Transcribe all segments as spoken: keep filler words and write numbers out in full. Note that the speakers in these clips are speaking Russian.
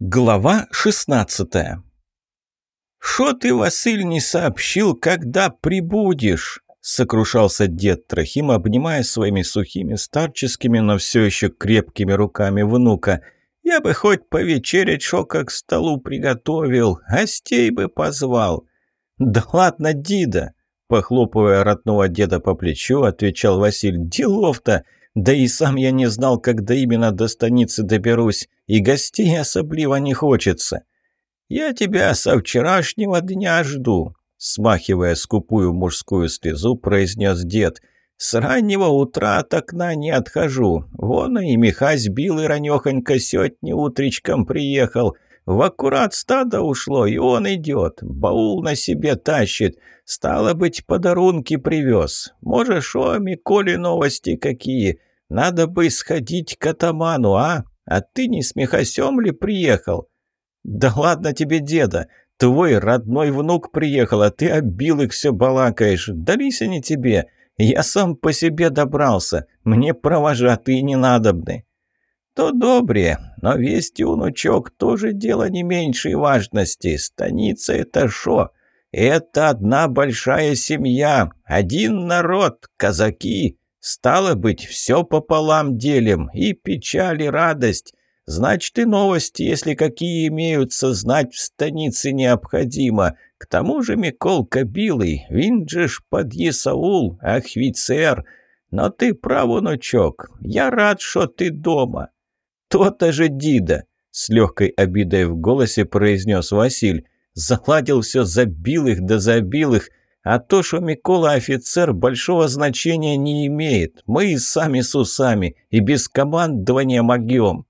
Глава шестнадцатая. «Шо ты, Василь, не сообщил, когда прибудешь?» — сокрушался дед Трохим, обнимая своими сухими старческими, но все еще крепкими руками внука. «Я бы хоть повечерять шо как к столу приготовил, гостей бы позвал». «Да ладно, Дида!» — похлопывая родного деда по плечу, отвечал Василь. «Делов-то! Да и сам я не знал, когда именно до станицы доберусь, и гостей особливо не хочется». «Я тебя со вчерашнего дня жду», — смахивая скупую мужскую слезу, произнес дед. «С раннего утра от окна не отхожу. Вон и Михась Билый ранехонько сётни утречком приехал. В аккурат стадо ушло, и он идет. Баул на себе тащит. Стало быть, подарунки привез. Можешь, о, Миколе, новости какие. Надо бы сходить к атаману, а? А ты не с Михасем ли приехал?» «Да ладно тебе, деда. Твой родной внук приехал, а ты о Билых все балакаешь. Дались они тебе. Я сам по себе добрался. Мне провожатые не надобны». «То добре, но вести, внучок, тоже дело не меньшей важности. Станица — это шо? Это одна большая семья, один народ, казаки. Стало быть, все пополам делим, и печаль, и радость. Значит, и новости, если какие имеются, знать в станице необходимо. К тому же Миколка Билый, він же ж подъясаул, офицер. Но ты прав, внучок, я рад, что ты дома». «То-то же, Дида!» — с легкой обидой в голосе произнес Василь. «Заладил все за Билых да за Билых, а то, что Микола офицер, большого значения не имеет. Мы и сами с усами, и без командования могем».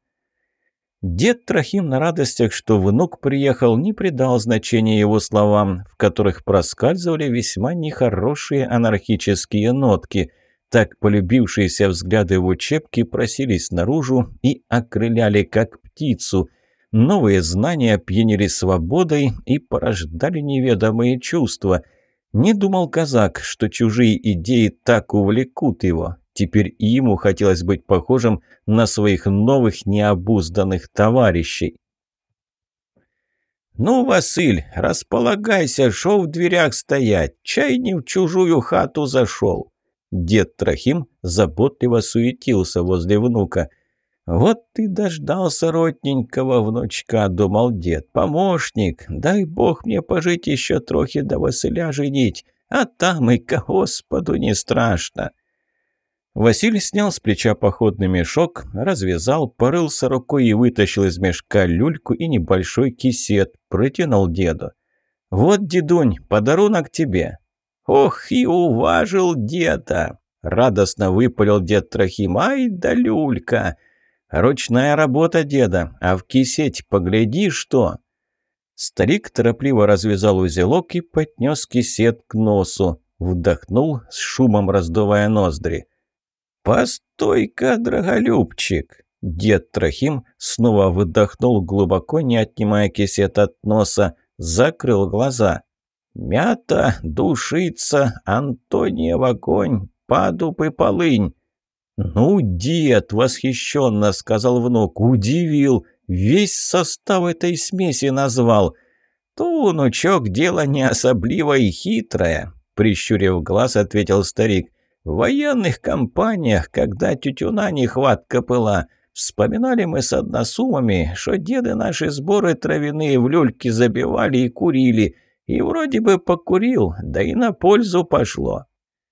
Дед Трохим на радостях, что внук приехал, не придал значения его словам, в которых проскальзывали весьма нехорошие анархические нотки. Так полюбившиеся взгляды в учебке просились наружу и окрыляли, как птицу. Новые знания пьянили свободой и порождали неведомые чувства. Не думал казак, что чужие идеи так увлекут его. Теперь и ему хотелось быть похожим на своих новых необузданных товарищей. «Ну, Василь, располагайся, шо в дверях стоять, чай не в чужую хату зашел». Дед Трохим заботливо суетился возле внука. «Вот ты дождался родненького внучка», — думал дед. «Помощник, дай бог мне пожить еще трохи до Василя женить, а там и ко Господу не страшно». Василий снял с плеча походный мешок, развязал, порылся рукой и вытащил из мешка люльку и небольшой кисет, протянул деду. «Вот, дедунь, подарунок тебе». «Ох, и уважил деда!» — радостно выпалил дед Трохим. «Ай да люлька! Ручная работа деда, а в кисете погляди, что!» Старик торопливо развязал узелок и поднес кисет к носу, вдохнул, с шумом раздувая ноздри. «Постой-ка, драголюбчик!» Дед Трохим снова выдохнул глубоко, не отнимая кисет от носа, закрыл глаза. «Мята, душица, Антония в огонь, падуб и полынь». «Ну, дед!» — восхищенно сказал внук. «Удивил! Весь состав этой смеси назвал!» «То, внучок, дело не особливо и хитрое», — прищурив глаз, ответил старик. «В военных кампаниях, когда тютюна нехватка была, вспоминали мы с односумами, что деды наши сборы травяные в люльки забивали и курили, и вроде бы покурил, да и на пользу пошло».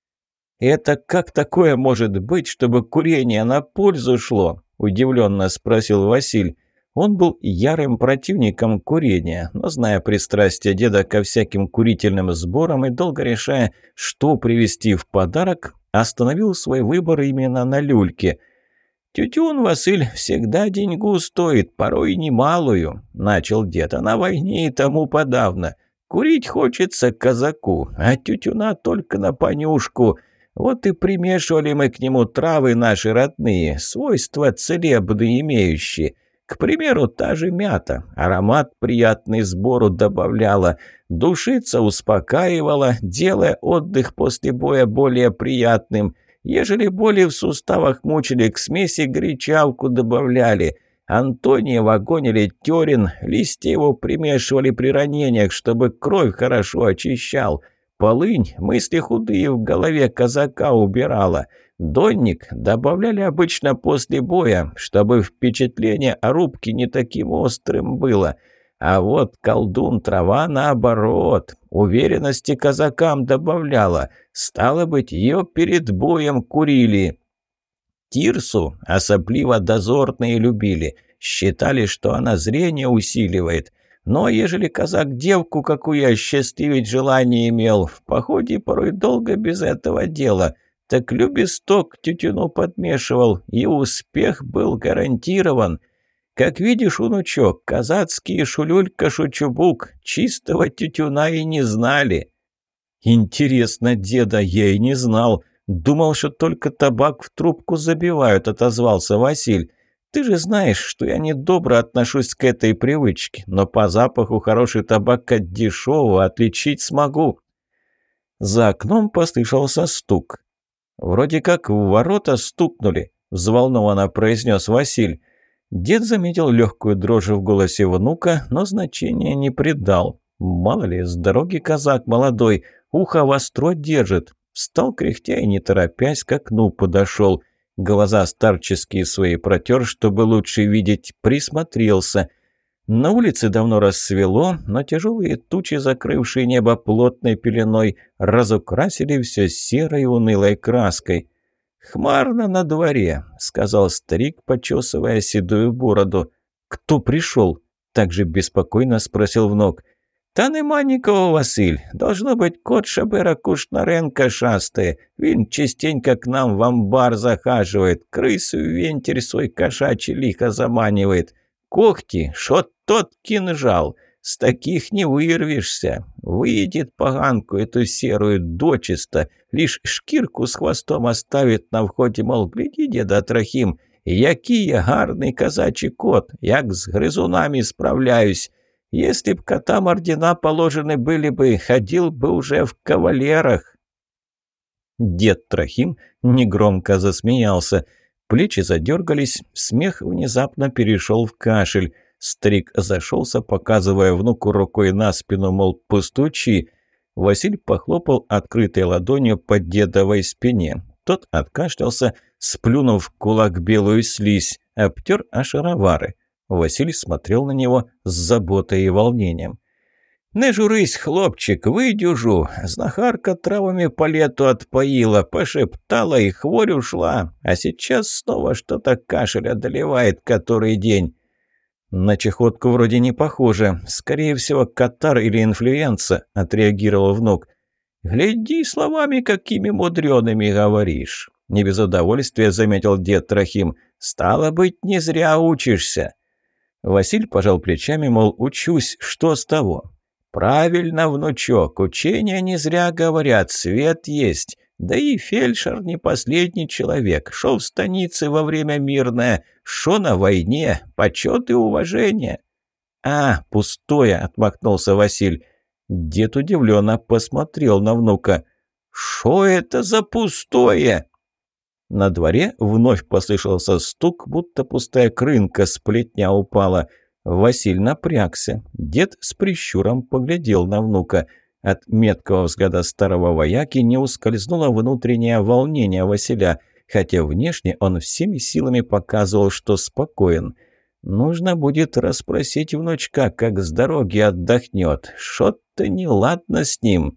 «Это как такое может быть, чтобы курение на пользу шло?» – удивленно спросил Василь. Он был ярым противником курения, но, зная пристрастие деда ко всяким курительным сборам и долго решая, что привезти в подарок, остановил свой выбор именно на люльке. «Тютюн, Василь, всегда деньгу стоит, порой немалую», – начал дед, – «а на войне и тому подавно. Курить хочется казаку, а тютюна только на понюшку. Вот и примешивали мы к нему травы наши родные, свойства целебные имеющие. К примеру, та же мята, аромат приятный сбору добавляла, душица успокаивала, делая отдых после боя более приятным. Ежели боли в суставах мучили, к смеси горячавку добавляли. Антоний в огонь или Тёрин, листья его примешивали при ранениях, чтобы кровь хорошо очищал. Полынь мысли худые в голове казака убирала. Донник добавляли обычно после боя, чтобы впечатление о рубке не таким острым было. А вот колдун-трава наоборот, уверенности казакам добавляла. Стало быть, ее перед боем курили. Тирсу особливо дозорные любили. Считали, что она зрение усиливает. Но ежели казак девку какую осчастливить желание имел, в походе порой долго без этого дела, так любесток тютюну подмешивал, и успех был гарантирован. Как видишь, внучок, казацкие шулюлька-шучубук чистого тютюна и не знали. Интересно, деда, я и не знал. Думал, что только табак в трубку забивают, отозвался Василь. Ты же знаешь, что я недобро отношусь к этой привычке, но по запаху хороший табак от дешевого отличить смогу. За окном послышался стук. «Вроде как в ворота стукнули», – взволнованно произнес Василь. Дед заметил легкую дрожь в голосе внука, но значения не придал. Мало ли, с дороги казак молодой, ухо востро держит. Встал кряхтя и не торопясь к окну подошел. Глаза старческие свои протер, чтобы лучше видеть, присмотрелся. На улице давно рассвело, но тяжелые тучи, закрывшие небо плотной пеленой, разукрасили все серой унылой краской. «Хмарно на дворе», — сказал старик, почесывая седую бороду. «Кто пришел?» — также беспокойно спросил внук. «Та нема нікого, Василь. Должно быть, кот Шабера Кушнаренко шастає. Він частенько к нам в амбар захаживает, крысу в вентиль свой кошачий лихо заманивает. Когти, шо тот кинжал. С таких не вырвешься. Выедет поганку эту серую дочисто, лишь шкирку с хвостом оставит на входе, мол, гляди, деда Трохим, який я гарний казачий кот, як с грызунами справляюсь. Если б котам ордена положены были бы, ходил бы уже в кавалерах». Дед Трохим негромко засмеялся. Плечи задергались, смех внезапно перешел в кашель. Старик зашелся, показывая внуку рукой на спину, мол, постучи. Василь похлопал открытой ладонью по дедовой спине. Тот откашлялся, сплюнув в кулак белую слизь, обтер о шаровары. Василий смотрел на него с заботой и волнением. «Не журись, хлопчик, выдюжу. Знахарка травами по лету отпоила, пошептала и хворь ушла. А сейчас снова что-то кашель одолевает который день». «На чехотку вроде не похоже. Скорее всего, катар или инфлюенса», — отреагировал внук. «Гляди, словами какими мудреными говоришь», — не без удовольствия заметил дед Трохим. «Стало быть, не зря учишься». Василь пожал плечами, мол, учусь, что с того? «Правильно, внучок, учения не зря говорят, свет есть. Да и фельдшер не последний человек. Шо в станице во время мирное, шо на войне, почет и уважение». «А, пустое», — отмахнулся Василь. Дед удивленно посмотрел на внука. «Шо это за пустое?» На дворе вновь послышался стук, будто пустая крынка с плетня упала. Василь напрягся. Дед с прищуром поглядел на внука. От меткого взгляда старого вояки не ускользнуло внутреннее волнение Василя, хотя внешне он всеми силами показывал, что спокоен. Нужно будет расспросить внучка, как с дороги отдохнет. Шо-то неладно с ним.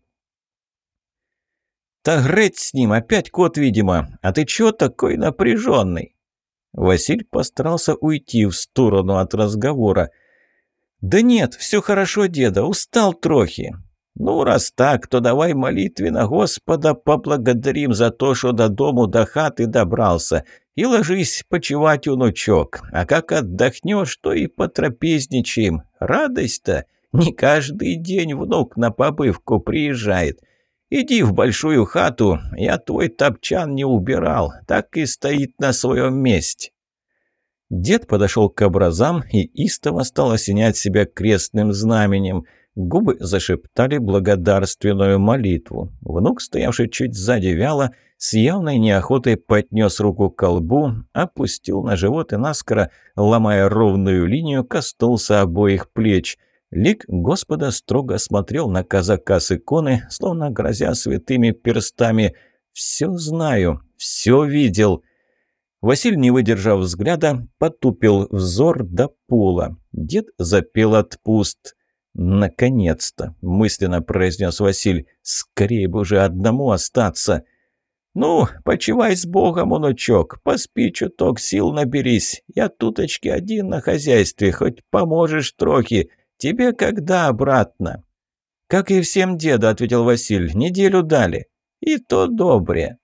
«Да греть с ним, опять кот, видимо. А ты чё такой напряженный?» Василь постарался уйти в сторону от разговора. «Да нет, все хорошо, деда, устал трохи». «Ну, раз так, то давай молитвенно Господа поблагодарим за то, что до дому, до хаты добрался. И ложись почевать, внучок. А как отдохнешь, то и потрапезничаем. Радость-то! Не каждый день внук на побывку приезжает. Иди в большую хату, я твой топчан не убирал, так и стоит на своем месте». Дед подошел к образам и истово стал осенять себя крестным знаменем. Губы зашептали благодарственную молитву. Внук, стоявший чуть сзади вяло, с явной неохотой поднес руку к колбу, опустил на живот и наскоро, ломая ровную линию, коснулся обоих плеч. Лик Господа строго смотрел на казака с иконы, словно грозя святыми перстами. «Все знаю, все видел». Василь, не выдержав взгляда, потупил взор до пола. Дед запел отпуст. «Наконец-то!» – мысленно произнес Василь. «Скорее бы уже одному остаться!» «Ну, почивай с Богом, внучок, поспи чуток, сил наберись. Я туточки один на хозяйстве, хоть поможешь трохи. Тебе когда обратно?» «Как и всем деда», – ответил Василь, – «неделю дали». «И то добре».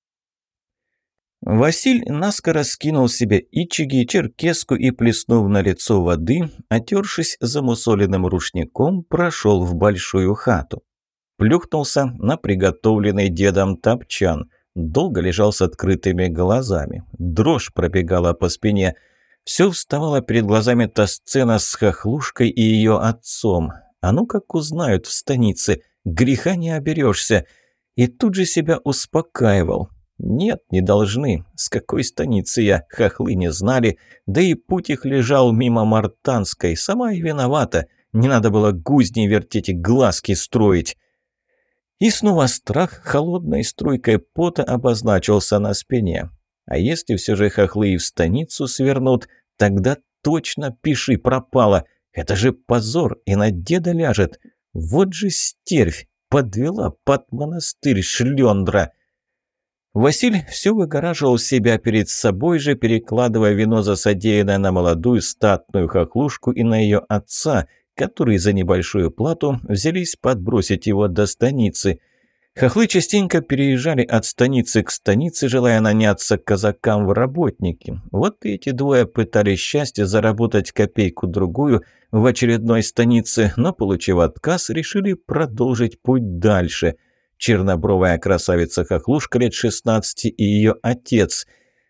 Василь наскоро скинул себе ичиги, черкеску и, плеснув на лицо воды, отершись замусоленным рушником, прошел в большую хату. Плюхнулся на приготовленный дедом топчан. Долго лежал с открытыми глазами. Дрожь пробегала по спине. Все вставало перед глазами та сцена с хохлушкой и ее отцом. А ну как узнают в станице, греха не оберешься. И тут же себя успокаивал. Нет, не должны. С какой станицы я, хохлы не знали. Да и путь их лежал мимо Мартанской. Сама и виновата. Не надо было гузни вертеть и глазки строить. И снова страх холодной струйкой пота обозначился на спине. А если все же хохлы и в станицу свернут, тогда точно пиши пропало. Это же позор, и на деда ляжет. Вот же стервь, подвела под монастырь шлендра. Василь все выгораживал себя перед собой же, перекладывая вину за содеянное на молодую статную хохлушку и на ее отца, которые за небольшую плату взялись подбросить его до станицы. Хохлы частенько переезжали от станицы к станице, желая наняться казакам в работники. Вот и эти двое пытались счастье заработать копейку-другую в очередной станице, но, получив отказ, решили продолжить путь дальше. Чернобровая красавица-хохлушка лет шестнадцати и ее отец.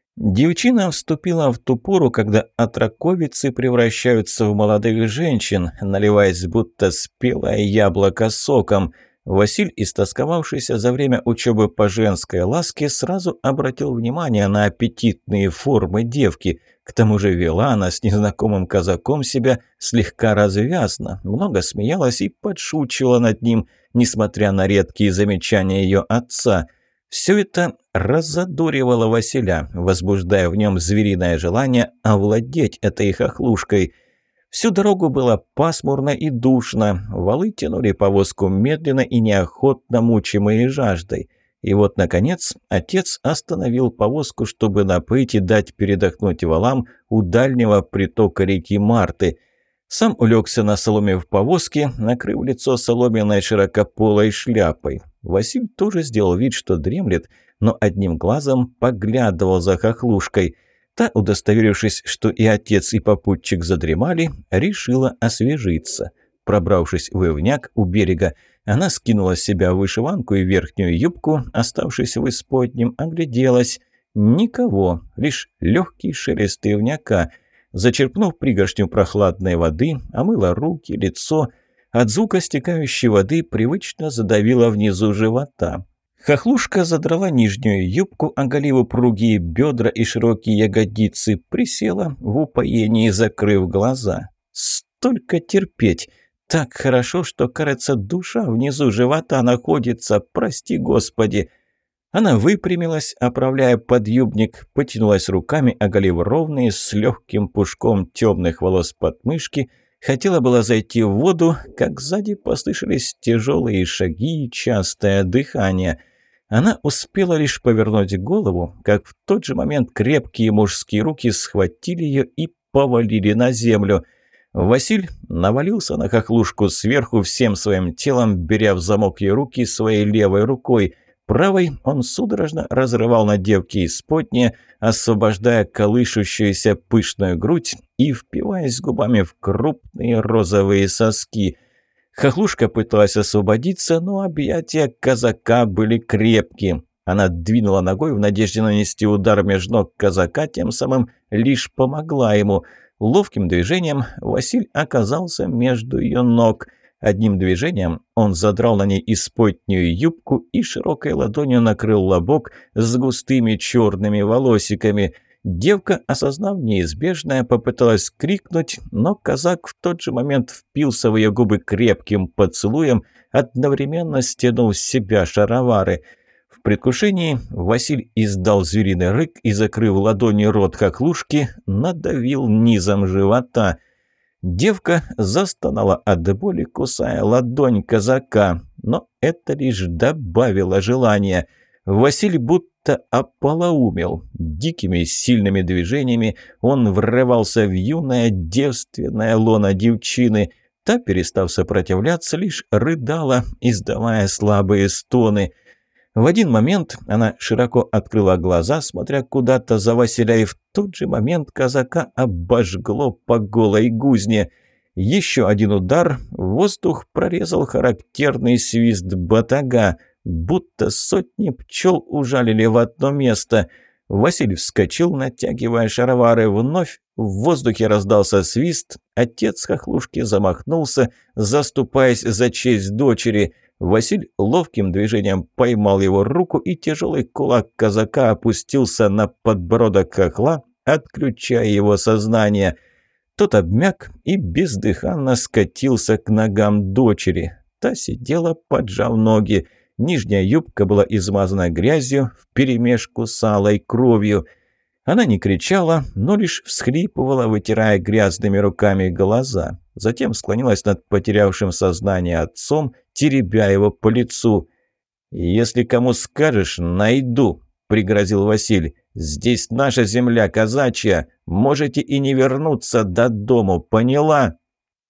Девчина вступила в ту пору, когда отроковицы превращаются в молодых женщин, наливаясь будто спелое яблоко соком. Василь, истосковавшийся за время учебы по женской ласке, сразу обратил внимание на аппетитные формы девки. К тому же вела она с незнакомым казаком себя слегка развязно, много смеялась и подшучивала над ним, несмотря на редкие замечания ее отца. Все это разодоривало Василя, возбуждая в нем звериное желание овладеть этой хохлушкой. Всю дорогу было пасмурно и душно, валы тянули повозку медленно и неохотно, мучимые жаждой. И вот, наконец, отец остановил повозку, чтобы напоить и дать передохнуть валам у дальнего притока реки Марты. Сам улегся на соломе в повозке, накрыв лицо соломенной широкополой шляпой. Василь тоже сделал вид, что дремлет, но одним глазом поглядывал за хохлушкой. Та, удостоверившись, что и отец, и попутчик задремали, решила освежиться. Пробравшись в ивняк у берега, она скинула с себя вышиванку и верхнюю юбку, оставшись в исподнем, огляделась. Никого, лишь легкий шелест ивняка. Зачерпнув пригоршню прохладной воды, омыла руки, лицо. От звука стекающей воды привычно задавила внизу живота. Хохлушка задрала нижнюю юбку, оголив упругие бедра и широкие ягодицы, присела в упоении, закрыв глаза. Столько терпеть! Так хорошо, что, кажется, душа внизу живота находится, прости Господи! Она выпрямилась, оправляя подъюбник, потянулась руками, оголив ровные, с легким пушком темных волос подмышки. Хотела было зайти в воду, как сзади послышались тяжелые шаги и частое дыхание. Она успела лишь повернуть голову, как в тот же момент крепкие мужские руки схватили ее и повалили на землю. Василь навалился на хохлушку сверху всем своим телом, беря в замок ее руки своей левой рукой. Правой он судорожно разрывал на девке исподнее, освобождая колышущуюся пышную грудь и впиваясь губами в крупные розовые соски. Хохлушка пыталась освободиться, но объятия казака были крепкие. Она двинула ногой в надежде нанести удар между ног казака, тем самым лишь помогла ему. Ловким движением Василь оказался между ее ног. Одним движением он задрал на ней исподнюю юбку и широкой ладонью накрыл лобок с густыми черными волосиками. Девка, осознав неизбежное, попыталась крикнуть, но казак в тот же момент впился в ее губы крепким поцелуем, одновременно стянув с себя шаровары. В предвкушении Василь издал звериный рык и, закрыв ладонью рот хохлушки, надавил низом живота. Девка застонала от боли, кусая ладонь казака, но это лишь добавило желания. Василь будто ополоумел. Дикими сильными движениями он врывался в юное девственное лоно девчины. Та, перестав сопротивляться, лишь рыдала, издавая слабые стоны. В один момент она широко открыла глаза, смотря куда-то за Василя, и в тот же момент казака обожгло по голой гузне. Еще один удар, воздух прорезал характерный свист батага, будто сотни пчел ужалили в одно место. Василий вскочил, натягивая шаровары. Вновь в воздухе раздался свист. Отец хохлушки замахнулся, заступаясь за честь дочери. Василь ловким движением поймал его руку, и тяжелый кулак казака опустился на подбородок хохла, отключая его сознание. Тот обмяк и бездыханно скатился к ногам дочери. Та сидела, поджав ноги. Нижняя юбка была измазана грязью вперемешку с алой кровью. Она не кричала, но лишь всхлипывала, вытирая грязными руками глаза. Затем склонилась над потерявшим сознание отцом, теребя его по лицу. «Если кому скажешь, найду», — пригрозил Василь. «Здесь наша земля казачья. Можете и не вернуться до дому, поняла?»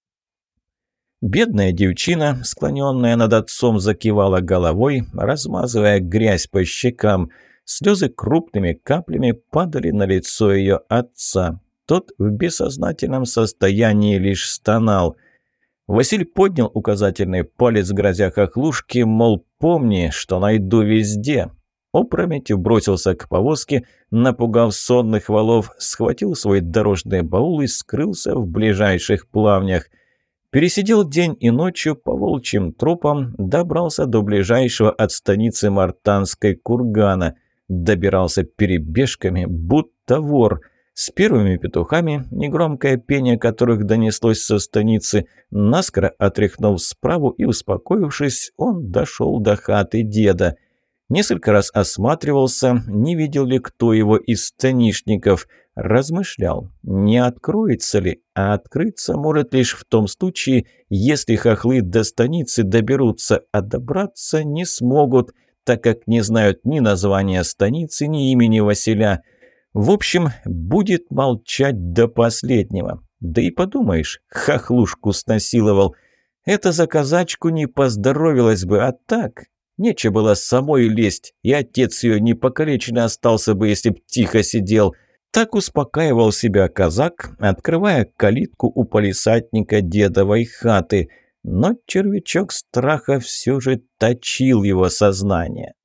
Бедная девчина, склоненная над отцом, закивала головой, размазывая грязь по щекам. Слезы крупными каплями падали на лицо ее отца. Тот в бессознательном состоянии лишь стонал. Василь поднял указательный палец, грозя хохлушке, мол, помни, что найду везде. Опрометью бросился к повозке, напугав сонных валов, схватил свой дорожный баул и скрылся в ближайших плавнях. Пересидел день и ночью по волчьим тропам, добрался до ближайшего от станицы Мартанской кургана. Добирался перебежками, будто вор. С первыми петухами, негромкое пение которых донеслось со станицы, наскоро отряхнув справу и успокоившись, он дошел до хаты деда. Несколько раз осматривался, не видел ли кто его из станишников. Размышлял, не откроется ли, а открыться может лишь в том случае, если хохлы до станицы доберутся, а добраться не смогут, так как не знают ни названия станицы, ни имени Василя. В общем, будет молчать до последнего. Да и подумаешь, хохлушку снасиловал. Это за казачку не поздоровилось бы, а так... Нечего было самой лезть, и отец ее непокалеченный остался бы, если б тихо сидел. Так успокаивал себя казак, открывая калитку у палисадника дедовой хаты. Но червячок страха все же точил его сознание.